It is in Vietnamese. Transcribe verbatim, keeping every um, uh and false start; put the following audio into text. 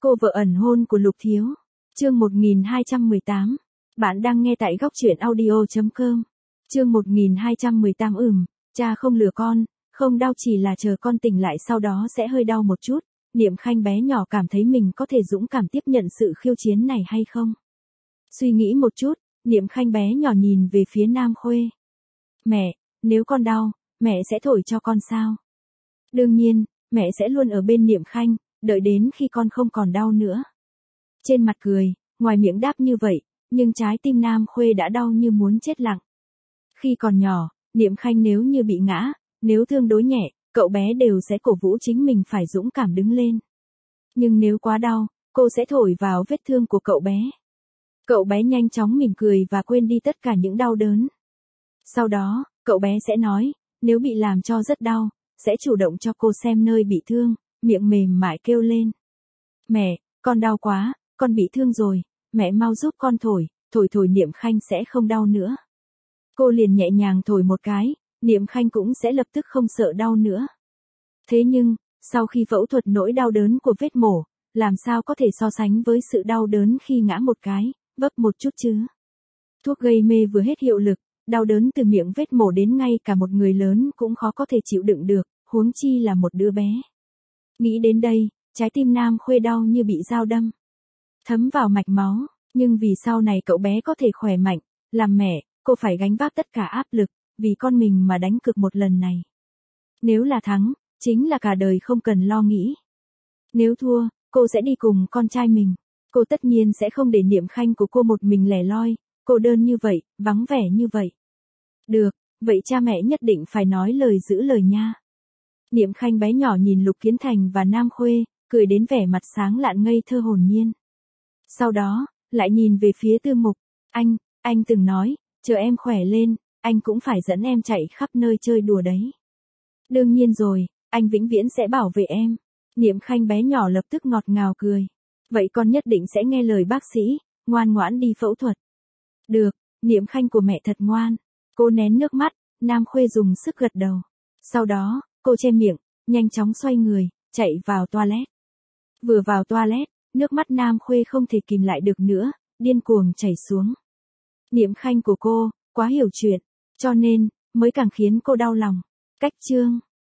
Cô vợ ẩn hôn của Lục Thiếu. Chương một nghìn hai trăm mười tám. Bạn đang nghe tại góc truyện audio chấm com. Chương một nghìn hai trăm mười tám. Ừm, cha không lừa con, không đau chỉ là chờ con tỉnh lại sau đó sẽ hơi đau một chút. Niệm Khanh bé nhỏ cảm thấy mình có thể dũng cảm tiếp nhận sự khiêu chiến này hay không? Suy nghĩ một chút, Niệm Khanh bé nhỏ nhìn về phía Nam Khuê. Mẹ, nếu con đau, mẹ sẽ thổi cho con sao? Đương nhiên, mẹ sẽ luôn ở bên Niệm Khanh, đợi đến khi con không còn đau nữa. Trên mặt cười, ngoài miệng đáp như vậy, nhưng trái tim Nam Khuê đã đau như muốn chết lặng. Khi còn nhỏ, Niệm Khanh nếu như bị ngã, nếu tương đối nhẹ, cậu bé đều sẽ cổ vũ chính mình phải dũng cảm đứng lên. Nhưng nếu quá đau, cô sẽ thổi vào vết thương của cậu bé. Cậu bé nhanh chóng mỉm cười và quên đi tất cả những đau đớn. Sau đó, cậu bé sẽ nói, nếu bị làm cho rất đau, sẽ chủ động cho cô xem nơi bị thương, miệng mềm mại kêu lên. Mẹ, con đau quá, con bị thương rồi, mẹ mau giúp con thổi, thổi thổi Niệm Khanh sẽ không đau nữa. Cô liền nhẹ nhàng thổi một cái, Niệm Khanh cũng sẽ lập tức không sợ đau nữa. Thế nhưng, sau khi phẫu thuật nỗi đau đớn của vết mổ, làm sao có thể so sánh với sự đau đớn khi ngã một cái, vấp một chút chứ. Thuốc gây mê vừa hết hiệu lực, đau đớn từ miệng vết mổ đến ngay cả một người lớn cũng khó có thể chịu đựng được, huống chi là một đứa bé. Nghĩ đến đây, trái tim Nam Khuê đau như bị dao đâm, thấm vào mạch máu, nhưng vì sau này cậu bé có thể khỏe mạnh, làm mẹ, cô phải gánh vác tất cả áp lực, vì con mình mà đánh cược một lần này. Nếu là thắng, chính là cả đời không cần lo nghĩ. Nếu thua, cô sẽ đi cùng con trai mình. Cô tất nhiên sẽ không để Niệm Khanh của cô một mình lẻ loi, cô đơn như vậy, vắng vẻ như vậy. Được, vậy cha mẹ nhất định phải nói lời giữ lời nha. Niệm Khanh bé nhỏ nhìn Lục Kiến Thành và Nam Khuê, cười đến vẻ mặt sáng lạn ngây thơ hồn nhiên. Sau đó, lại nhìn về phía Tư Mục. Anh, anh từng nói, chờ em khỏe lên, anh cũng phải dẫn em chạy khắp nơi chơi đùa đấy. Đương nhiên rồi, anh vĩnh viễn sẽ bảo vệ em. Niệm Khanh bé nhỏ lập tức ngọt ngào cười. Vậy con nhất định sẽ nghe lời bác sĩ, ngoan ngoãn đi phẫu thuật. Được, Niệm Khanh của mẹ thật ngoan. Cô nén nước mắt, Nam Khuê dùng sức gật đầu. Sau đó, cô che miệng, nhanh chóng xoay người, chạy vào toilet. Vừa vào toilet, nước mắt Nam Khuê không thể kìm lại được nữa, điên cuồng chảy xuống. Niệm Khanh của cô, quá hiểu chuyện, cho nên, mới càng khiến cô đau lòng. Cách chương